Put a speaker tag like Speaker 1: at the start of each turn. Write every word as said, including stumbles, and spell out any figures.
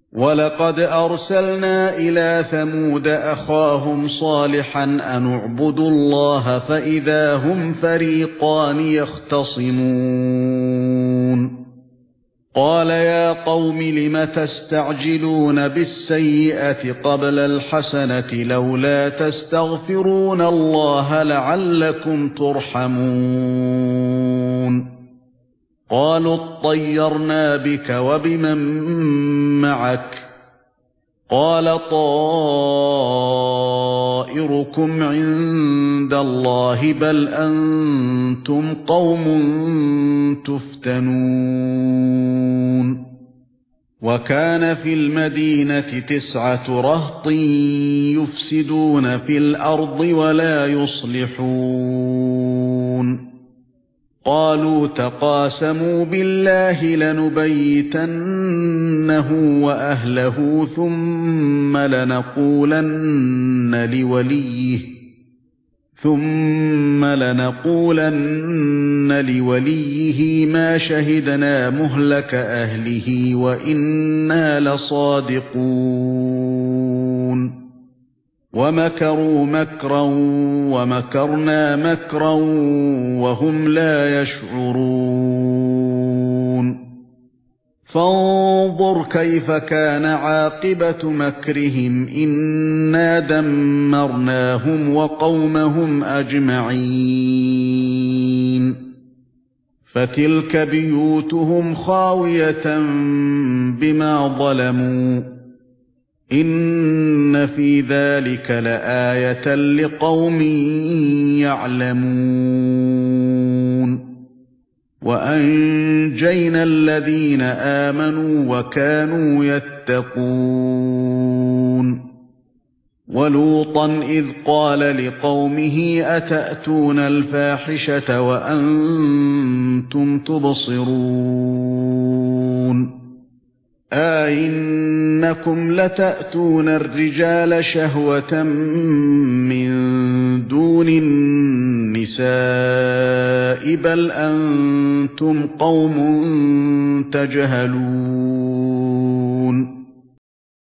Speaker 1: وَلَقَدْ أَرْسَلْنَا إِلَى ثَمُودَ أَخَاهُمْ صَالِحًا أَنِ اعْبُدُوا اللَّهَ فَإِذَا هُمْ فَرِيقَانِ يَخْتَصِمُونَ قَالَ يَا قَوْمِ لِمَ تَسْتَعْجِلُونَ بِالسَّيِّئَةِ قَبْلَ الْحَسَنَةِ لَوْلَا تَسْتَغْفِرُونَ اللَّهَ لَعَلَّكُمْ تُرْحَمُونَ قَالُوا اطَّيَّرْنَا بِكَ وَبِمَن مَّعَكَ قَالَ طَائِرُكُمْ عِندَ اللَّهِ بَلْ أَنْتُمْ قَوْمٌ تُفْتَنُونَ وَكَانَ فِي الْمَدِينَةِ تِسْعَةُ رَهْطٍ يُفْسِدُونَ فِي الْأَرْضِ وَلَا يُصْلِحُونَ قَالُوا تَقَاسَمُوا بِاللَّهِ لَنُبَيِّتَنَّهُ وَأَهْلَهُ ثُمَّ لَنَقُولَنَّ لِوَلِيِّهِ ثُمَّ لَنَقُولَنَّ لِوَلِيِّهِ مَا شَهِدْنَا مُهْلَكَ أَهْلِهِ وَإِنَّا لَصَادِقُونَ وَمَكَرُوا مَكْرًا وَمَكَرْنَا مَكْرًا وَهُمْ لَا يَشْعُرُونَ فَانظُرْ كَيْفَ كَانَ عَاقِبَةُ مَكْرِهِمْ إِنَّا دَمَّرْنَاهُمْ وَقَوْمَهُمْ أَجْمَعِينَ فَتِلْكَ بِيُوتُهُمْ خَاوِيَةً بِمَا ظَلَمُوا إِنَّ فِي ذَلِكَ لَآيَةً لِقَوْمٍ يَعْلَمُونَ وَأَنجَيْنَا الَّذِينَ آمَنُوا وَكَانُوا يَتَّقُونَ وَلُوطًا إِذْ قَالَ لِقَوْمِهِ أَتَأْتُونَ الْفَاحِشَةَ وَأَنْتُمْ تُبْصِرُونَ أَئِنَّكُمْ لَتَأْتُونَ الرِّجَالَ شَهْوَةً مِنْ دُونِ النِّسَاءِ بَلْ أَنْتُمْ قَوْمٌ تَجْهَلُونَ